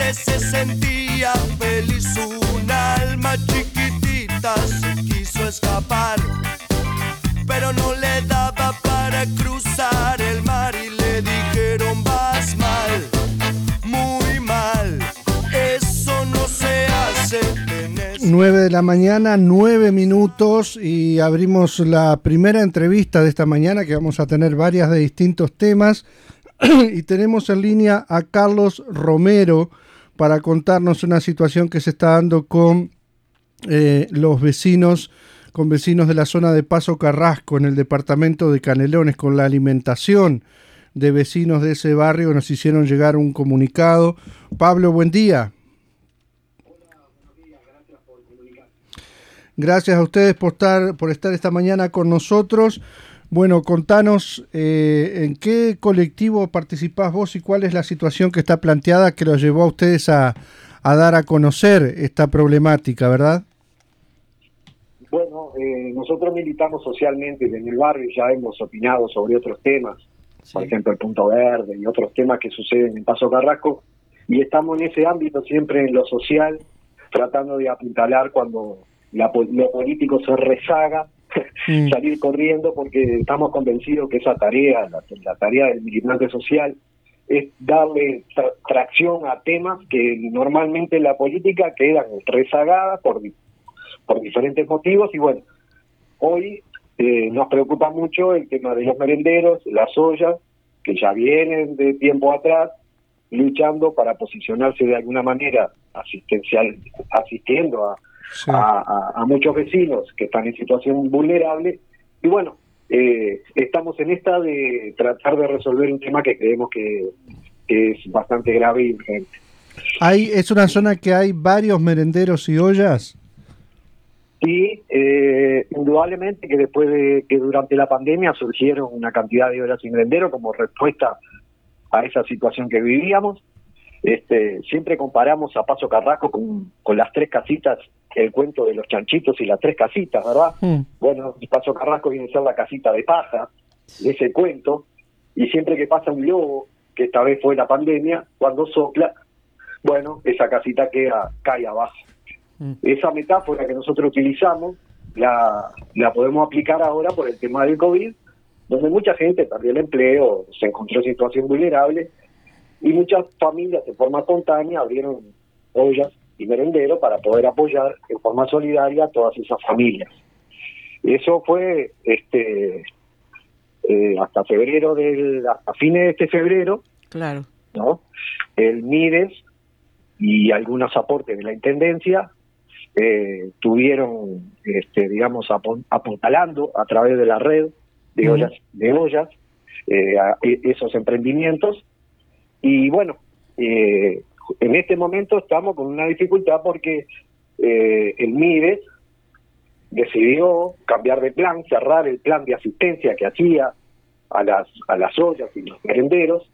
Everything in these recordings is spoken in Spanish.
que se sentía feliz, un alma chiquitita se quiso escapar, pero no le daba para cruzar el mar y le dijeron vas mal, muy mal, eso no se hace. 9 de la mañana, 9 minutos, y abrimos la primera entrevista de esta mañana, que vamos a tener varias de distintos temas, y tenemos en línea a Carlos Romero para contarnos una situación que se está dando con los vecinos, con vecinos de la zona de Paso Carrasco, en el departamento de Canelones, con la alimentación de vecinos de ese barrio. Nos hicieron llegar un comunicado. Pablo, buen día. Gracias a ustedes por estar esta mañana con nosotros. Bueno, contanos en qué colectivo participás vos y cuál es la situación que está planteada que los llevó a ustedes a dar a conocer esta problemática, ¿verdad? Bueno, nosotros militamos socialmente en el barrio, ya hemos opinado sobre otros temas, sí, por ejemplo el Punto Verde y otros temas que suceden en Paso Carrasco, y estamos en ese ámbito siempre en lo social, tratando de apuntalar cuando lo político se rezaga, salir corriendo, porque estamos convencidos que esa tarea, la tarea del militante social, es darle tracción a temas que normalmente en la política quedan rezagadas por diferentes motivos. Y bueno, hoy nos preocupa mucho el tema de los merenderos, las ollas, que ya vienen de tiempo atrás luchando para posicionarse de alguna manera asistiendo a muchos vecinos que están en situación vulnerable. Y bueno, estamos en esta de tratar de resolver un tema que creemos que es bastante grave y urgente. ¿Es una zona que hay varios merenderos y ollas? Sí, indudablemente que después de que durante la pandemia surgieron una cantidad de ollas y merenderos como respuesta a esa situación que vivíamos. Siempre comparamos a Paso Carrasco con las tres casitas, el cuento de los chanchitos y las tres casitas, ¿verdad? Bueno, Paso Carrasco viene a ser la casita de paja de ese cuento, y siempre que pasa un globo, que esta vez fue la pandemia, cuando sopla, bueno, esa casita cae abajo. Esa metáfora que nosotros utilizamos la podemos aplicar ahora por el tema del COVID, donde mucha gente perdió el empleo, se encontró en situación vulnerable, y muchas familias de forma espontánea abrieron ollas y merenderos para poder apoyar en forma solidaria a todas esas familias. Eso fue hasta febrero a fines de este febrero, claro, ¿no? El MIDES y algunos aportes de la Intendencia tuvieron, digamos, apuntalando a través de la red de ollas, esos emprendimientos. Y bueno, en este momento estamos con una dificultad porque el MIDES decidió cambiar de plan, cerrar el plan de asistencia que hacía a las ollas y los merenderos,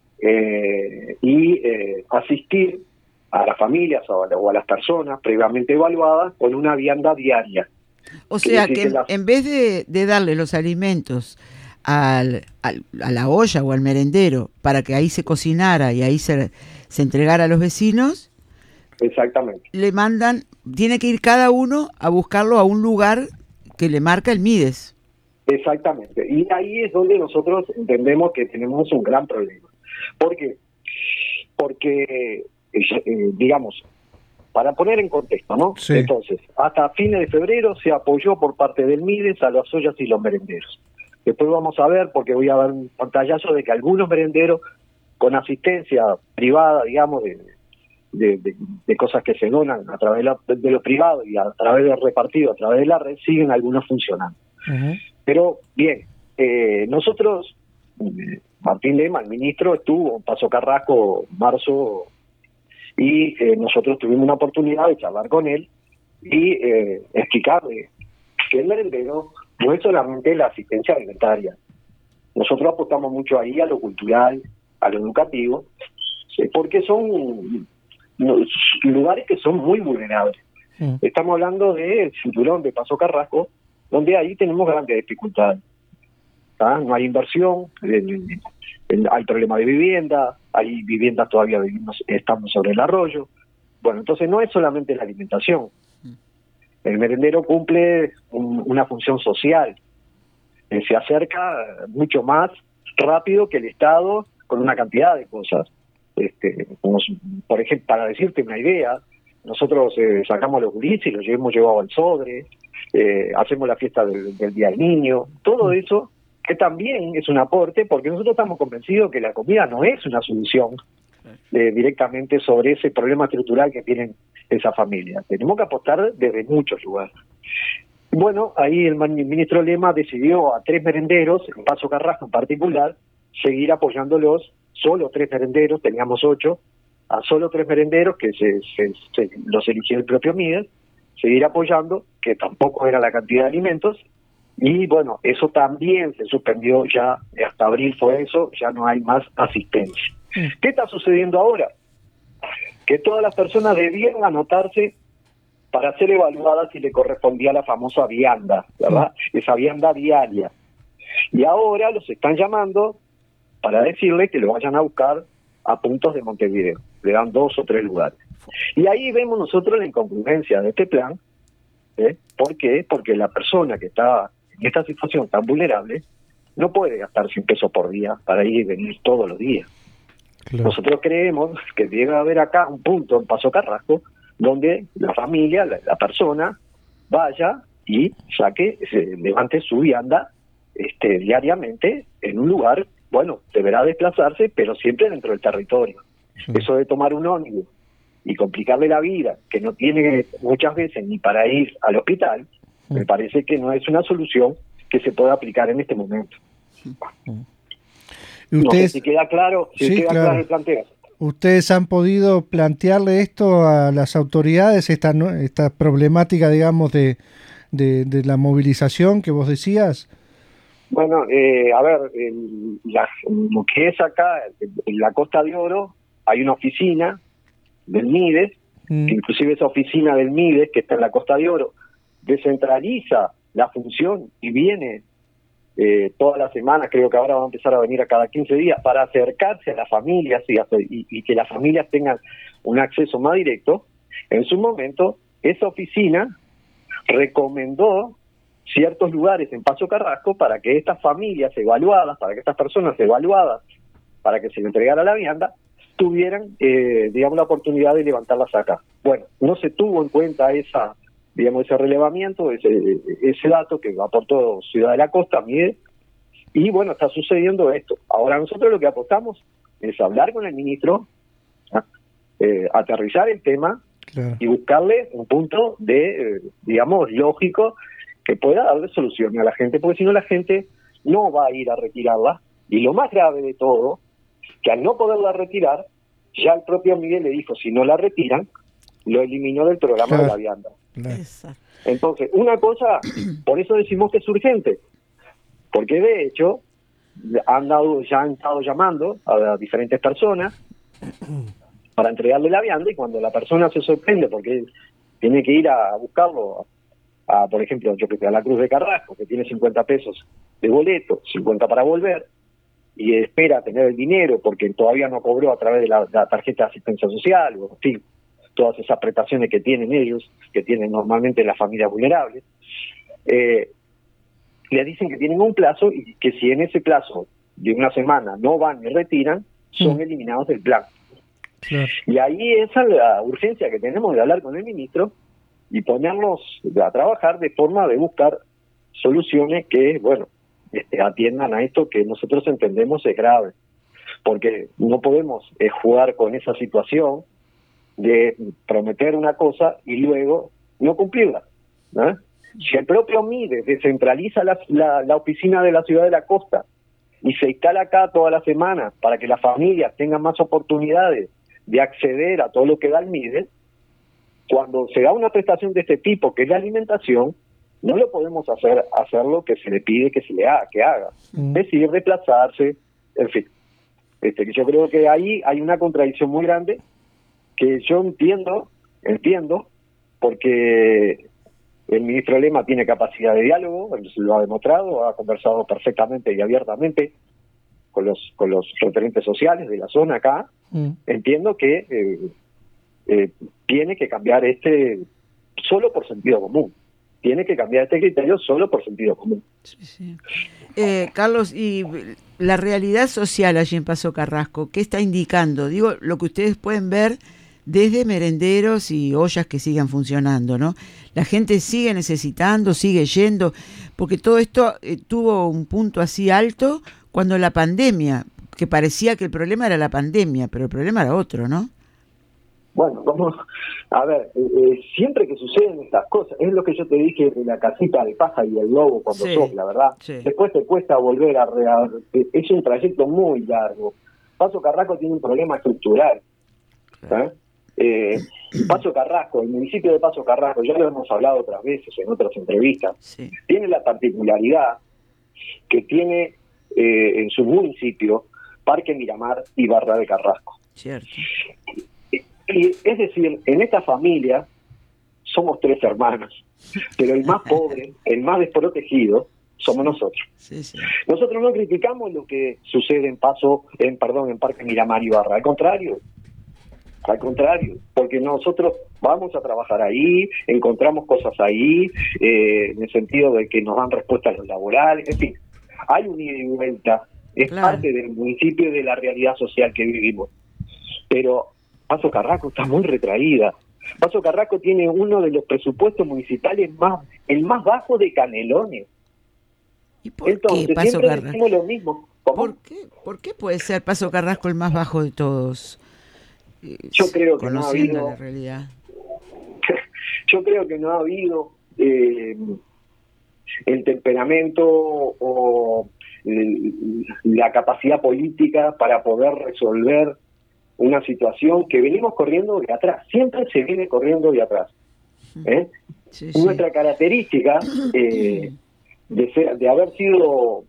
y asistir a las familias o a las personas previamente evaluadas con una vianda diaria. O sea que en vez de darle los alimentos a la olla o al merendero para que ahí se cocinara y ahí se entregara a los vecinos, exactamente, le mandan, tiene que ir cada uno a buscarlo a un lugar que le marca el MIDES. Exactamente, y ahí es donde nosotros entendemos que tenemos un gran problema. ¿Por qué? Porque, digamos, para poner en contexto, ¿no? Sí. Entonces, hasta fines de febrero se apoyó por parte del MIDES a las ollas y los merenderos. Después vamos a ver, porque voy a dar un pantallazo de que algunos merenderos con asistencia privada, digamos, de cosas que se donan a través de lo privado y a través del repartido, a través de la red, siguen algunos funcionando. Pero bien, nosotros, Martín Lema, el ministro, estuvo en Paso Carrasco en marzo, y nosotros tuvimos una oportunidad de charlar con él y explicarle que el merendero no es solamente la asistencia alimentaria. Nosotros apostamos mucho ahí a lo cultural, a lo educativo, porque son lugares que son muy vulnerables. Estamos hablando del cinturón de Paso Carrasco, donde ahí tenemos grandes dificultades. No hay inversión, hay problema de vivienda, hay viviendas todavía estamos sobre el arroyo. Bueno, entonces no es solamente la alimentación. El merendero cumple una función social. Se acerca mucho más rápido que el Estado con una cantidad de cosas. Como, por ejemplo, para decirte una idea, nosotros sacamos los gurises y los hemos llevado al Sodre, hacemos la fiesta del Día del Niño, todo eso que también es un aporte, porque nosotros estamos convencidos que la comida no es una solución directamente sobre ese problema estructural que tienen esa familia. Tenemos que apostar desde muchos lugares. Bueno, ahí el ministro Lema decidió a 3 merenderos, en Paso Carrasco en particular, seguir apoyándolos, solo 3 merenderos, teníamos 8, a solo 3 merenderos que los eligió el propio Mides, seguir apoyando, que tampoco era la cantidad de alimentos, y bueno, eso también se suspendió ya, hasta abril fue eso, ya no hay más asistencia. ¿Qué está sucediendo ahora? Que todas las personas debían anotarse para ser evaluadas si le correspondía la famosa vianda, ¿verdad? Esa vianda diaria. Y ahora los están llamando para decirle que lo vayan a buscar a puntos de Montevideo. Le dan 2 o 3 lugares. Y ahí vemos nosotros la incongruencia de este plan. ¿Por qué? Porque la persona que está en esta situación tan vulnerable no puede gastar 100 pesos por día para ir y venir todos los días. Claro. Nosotros creemos que debe haber acá un punto en Paso Carrasco donde la familia, la persona, vaya y levante su vianda diariamente en un lugar, bueno, deberá desplazarse, pero siempre dentro del territorio. Sí. Eso de tomar un ómnibus y complicarle la vida, que no tiene muchas veces ni para ir al hospital, me parece que no es una solución que se pueda aplicar en este momento. No sé si queda claro, claro el planteo. ¿Ustedes han podido plantearle esto a las autoridades, esta problemática, digamos, de la movilización que vos decías? Bueno, a ver, lo que es acá, en la Costa de Oro, hay una oficina del Mides, que inclusive esa oficina del Mides, que está en la Costa de Oro, descentraliza la función y viene todas las semanas, creo que ahora va a empezar a venir a cada 15 días, para acercarse a las familias y que las familias tengan un acceso más directo. En su momento, esa oficina recomendó ciertos lugares en Paso Carrasco para que estas familias evaluadas, para que estas personas evaluadas, para que se le entregara la vianda, tuvieran, digamos, la oportunidad de levantarlas acá. Bueno, no se tuvo en cuenta ese relevamiento, ese dato que aportó Ciudad de la Costa, Mides, y bueno, está sucediendo esto. Ahora nosotros lo que apostamos es hablar con el ministro, aterrizar el tema, claro, y buscarle un punto digamos, lógico que pueda darle solución a la gente, porque si no la gente no va a ir a retirarla, y lo más grave de todo, que al no poderla retirar, ya el propio Miguel le dijo, si no la retiran, lo eliminó del programa, claro, de la vianda. Exacto. Entonces, una cosa, por eso decimos que es urgente, porque de hecho ya han estado llamando a diferentes personas para entregarle la vianda, y cuando la persona se sorprende porque tiene que ir a buscarlo por ejemplo, a la Cruz de Carrasco, que tiene 50 pesos de boleto, 50 para volver, y espera tener el dinero porque todavía no cobró a través de la tarjeta de asistencia social, o en fin, todas esas prestaciones que tienen ellos, que tienen normalmente las familias vulnerables, le dicen que tienen un plazo y que si en ese plazo de una semana no van y retiran, son eliminados del plan. Claro. Y ahí esa es la urgencia que tenemos de hablar con el ministro y ponernos a trabajar de forma de buscar soluciones que, bueno, atiendan a esto que nosotros entendemos es grave, porque no podemos jugar con esa situación de prometer una cosa y luego no cumplirla, ¿no? Si el propio Mides descentraliza la oficina de la Ciudad de la Costa y se instala acá toda la semana para que las familias tengan más oportunidades de acceder a todo lo que da el Mides, cuando se da una prestación de este tipo, que es la alimentación, no lo podemos hacer lo que se le pide que haga. Es decir, desplazarse, en fin. Yo creo que ahí hay una contradicción muy grande que yo entiendo, porque el ministro Lema tiene capacidad de diálogo, él lo ha demostrado, ha conversado perfectamente y abiertamente con los referentes sociales de la zona acá, entiendo que tiene que cambiar solo por sentido común. Tiene que cambiar este criterio solo por sentido común. Sí. Carlos, y la realidad social allí en Paso Carrasco, ¿qué está indicando? Digo, lo que ustedes pueden ver desde merenderos y ollas que sigan funcionando, ¿no? La gente sigue necesitando, sigue yendo, porque todo esto tuvo un punto así alto cuando la pandemia, que parecía que el problema era la pandemia, pero el problema era otro, ¿no? Bueno, a ver, siempre que suceden estas cosas, es lo que yo te dije de la casita de paja y el lobo cuando sopla, ¿verdad? Sí. Después te cuesta volver es un trayecto muy largo. Paso Carrasco tiene un problema estructural. Paso Carrasco, el municipio de Paso Carrasco, ya lo hemos hablado otras veces en otras entrevistas, tiene la particularidad que tiene en su municipio Parque Miramar y Barra de Carrasco. Cierto. Y es decir, en esta familia somos 3 hermanos, pero el más pobre, el más desprotegido, somos nosotros. Sí. Nosotros no criticamos lo que sucede en Parque Miramar y Barra, al contrario, porque nosotros vamos a trabajar ahí, encontramos cosas ahí, en el sentido de que nos dan respuestas a los laborales, en fin, hay un ida y vuelta, es parte del municipio y de la realidad social que vivimos, pero Paso Carrasco está muy retraída. Paso Carrasco tiene uno de los presupuestos municipales el más bajo de Canelones. ¿Y por qué Paso Carrasco? Lo mismo. ¿Por qué puede ser Paso Carrasco el más bajo de todos? Yo creo que conociendo no ha habido, la realidad. Yo creo que no ha habido el temperamento o la capacidad política para poder resolver una situación que venimos corriendo de atrás, siempre se viene corriendo de atrás. Nuestra característica de haber sido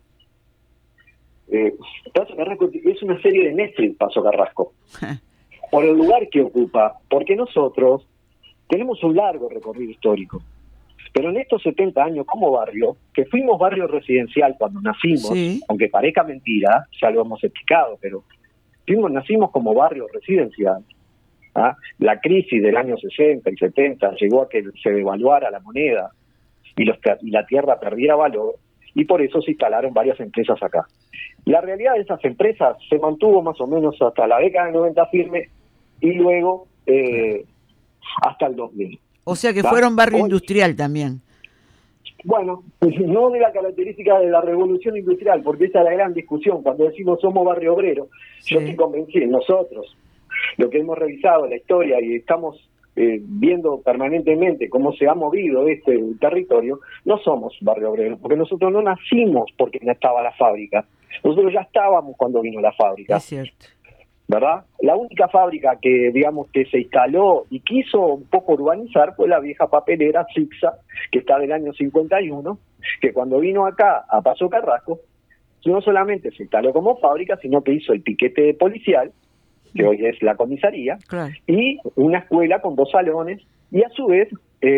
Paso Carrasco es una serie de Netflix, Paso Carrasco, por el lugar que ocupa, porque nosotros tenemos un largo recorrido histórico, pero en estos 70 años como barrio, que fuimos barrio residencial cuando nacimos, aunque parezca mentira, ya lo hemos explicado, pero nacimos como barrio residencial. La crisis del año 60 y 70 llegó a que se devaluara la moneda y la tierra perdiera valor, y por eso se instalaron varias empresas acá. La realidad de esas empresas se mantuvo más o menos hasta la década del 90 firme, y luego hasta el 2000. O sea que fueron barrio industrial también. Bueno, no de la característica de la revolución industrial, porque esa es la gran discusión. Cuando decimos somos barrio obrero, yo estoy convencido, nosotros, lo que hemos revisado la historia y estamos viendo permanentemente cómo se ha movido este territorio, no somos barrio obrero, porque nosotros no nacimos porque no estaba la fábrica. Nosotros ya estábamos cuando vino la fábrica. Es cierto. ¿Verdad? La única fábrica que, digamos, que se instaló y quiso un poco urbanizar fue la vieja papelera Sixa, que está del año 51, que cuando vino acá a Paso Carrasco, no solamente se instaló como fábrica, sino que hizo el piquete policial, que hoy es la comisaría, y una escuela con 2 salones, y a su vez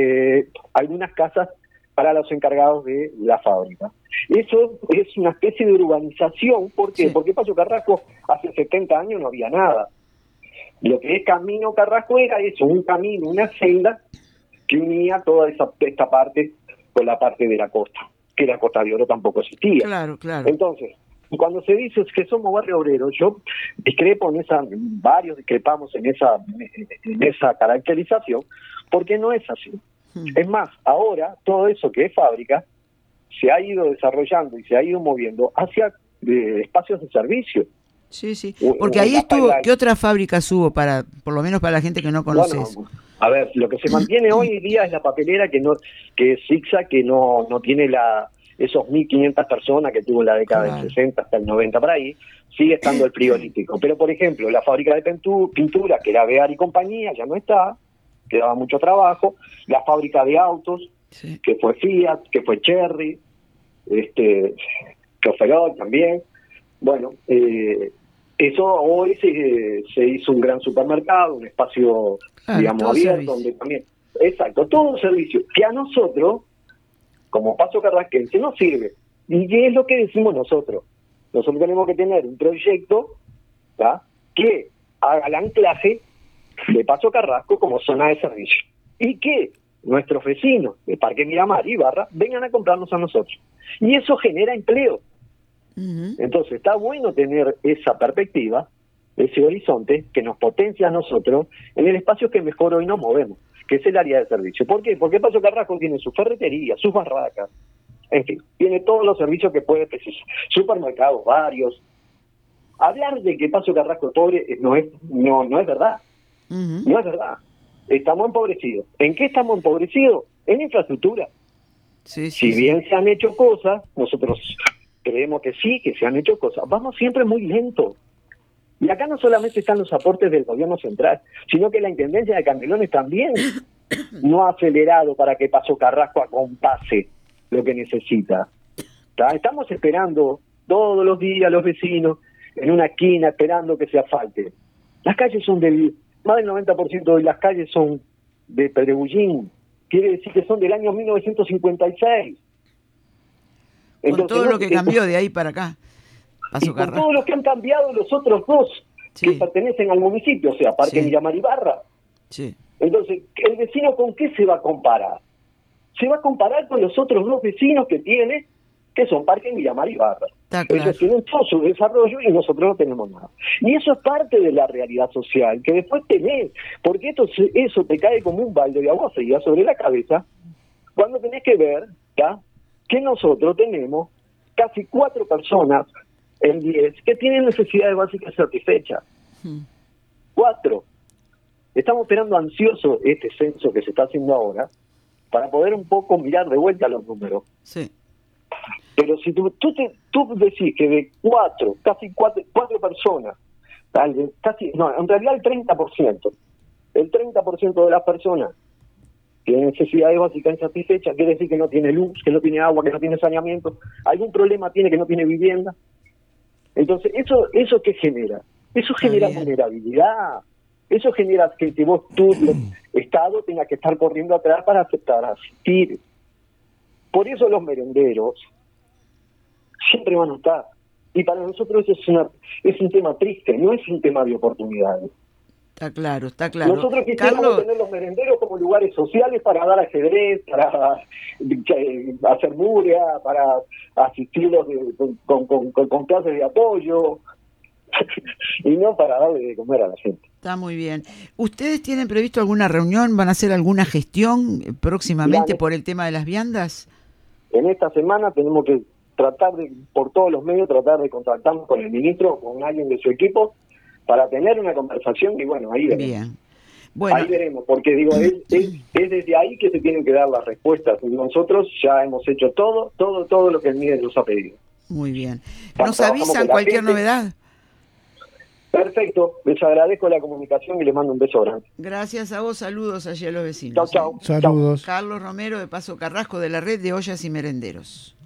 algunas casas para los encargados de la fábrica. Eso es una especie de urbanización. ¿Por qué? Porque Paso Carrasco hace 70 años no había nada. Lo que es Camino Carrasco era eso, un camino, una senda que unía toda esta parte con la parte de la costa, que la Costa de Oro tampoco existía. Claro. Entonces, cuando se dice que somos barrio obrero, yo discrepo varios discrepamos en esa caracterización, porque no es así. Es más, ahora todo eso que es fábrica se ha ido desarrollando y se ha ido moviendo hacia espacios de servicio. Sí, porque ahí estuvo, ¿qué otras fábricas hubo, por lo menos para la gente que no conoces? Bueno, a ver, lo que se mantiene hoy día es la papelera que es Sixa, que no tiene esos 1.500 personas que tuvo en la década del 60 hasta el 90 por ahí. Sigue estando el frigorífico, pero por ejemplo la fábrica de pintura, que era Bear y compañía, ya no está, quedaba mucho trabajo. La fábrica de autos, que fue Fiat, que fue Cherry, que Oferol también. Bueno, eso hoy se hizo un gran supermercado, un espacio, digamos, abierto, donde también, todo un servicio que a nosotros, como Paso Carrasquense, nos sirve. Y es lo que decimos nosotros. nosotros tenemos que tener un proyecto, ¿tá?, que haga el anclaje de Paso Carrasco como zona de servicio y que nuestros vecinos de Parque Miramar y Barra vengan a comprarnos a nosotros. Y eso genera empleo. Entonces está bueno tener esa perspectiva, ese horizonte que nos potencia a nosotros en el espacio que mejor hoy nos movemos, que es el área de servicio. ¿Por qué? Porque Paso Carrasco tiene su ferretería, sus barracas, en fin, tiene todos los servicios que puede precisar, supermercados varios. Hablar de que Paso Carrasco es pobre no es verdad. No es verdad. Estamos empobrecidos. ¿En qué estamos empobrecidos? En infraestructura. Si bien se han hecho cosas, nosotros creemos que sí, que se han hecho cosas, vamos siempre muy lento. Y acá no solamente están los aportes del gobierno central, sino que la Intendencia de Canelones también no ha acelerado para que Paso Carrasco acompase lo que necesita. Estamos esperando todos los días los vecinos en una esquina esperando que se asfalte. Las calles son más del 90% de las calles son de Pedregullín, quiere decir que son del año 1956. Entonces, con todo lo que cambió de ahí para acá, Paso Carrasco. Con todo lo que han cambiado los otros dos que pertenecen al municipio, o sea, Parque Miramar y Barra. Entonces, ¿el vecino con qué se va a comparar? Se va a comparar con los otros dos vecinos que tiene, que son Parque Miramar y Barra. Ellos tienen todo su desarrollo y nosotros no tenemos nada. Y eso es parte de la realidad social, que después tenés, porque eso te cae como un balde de agua fría sobre la cabeza, cuando tenés que ver, que nosotros tenemos casi 4 personas en 10 que tienen necesidades básicas satisfechas. 4. Estamos esperando ansioso este censo que se está haciendo ahora para poder un poco mirar de vuelta los números. Pero si tú decís que de casi 4 personas, en realidad el 30% de las personas tiene necesidades básicas insatisfechas, quiere decir que no tiene luz, que no tiene agua, que no tiene saneamiento, algún problema tiene, que no tiene vivienda. Entonces, ¿eso qué genera? Eso genera vulnerabilidad. Eso genera que tu Estado tenga que estar corriendo atrás para aceptar asistir. Por eso los merenderos siempre van a estar. Y para nosotros es un tema triste, no es un tema de oportunidades. Está claro, está claro. Nosotros quisiéramos tener los merenderos como lugares sociales para dar ajedrez, para hacer muria, para asistirlos con clases de apoyo, y no para darle de comer a la gente. Está muy bien. ¿Ustedes tienen previsto alguna reunión? ¿Van a hacer alguna gestión próximamente por el tema de las viandas? En esta semana tenemos que tratar por todos los medios, tratar de contactarnos con el ministro o con alguien de su equipo para tener una conversación y bueno, ahí veremos. Bien. Bueno. Ahí veremos, porque digo, es desde ahí que se tienen que dar las respuestas. Nosotros ya hemos hecho todo lo que el MIDE nos ha pedido. Muy bien. ¿Nos avisan cualquier novedad? Perfecto, les agradezco la comunicación y les mando un beso grande. Gracias a vos, saludos allí a los vecinos. Chau. Saludos. Carlos Romero de Paso Carrasco, de la red de ollas y merenderos.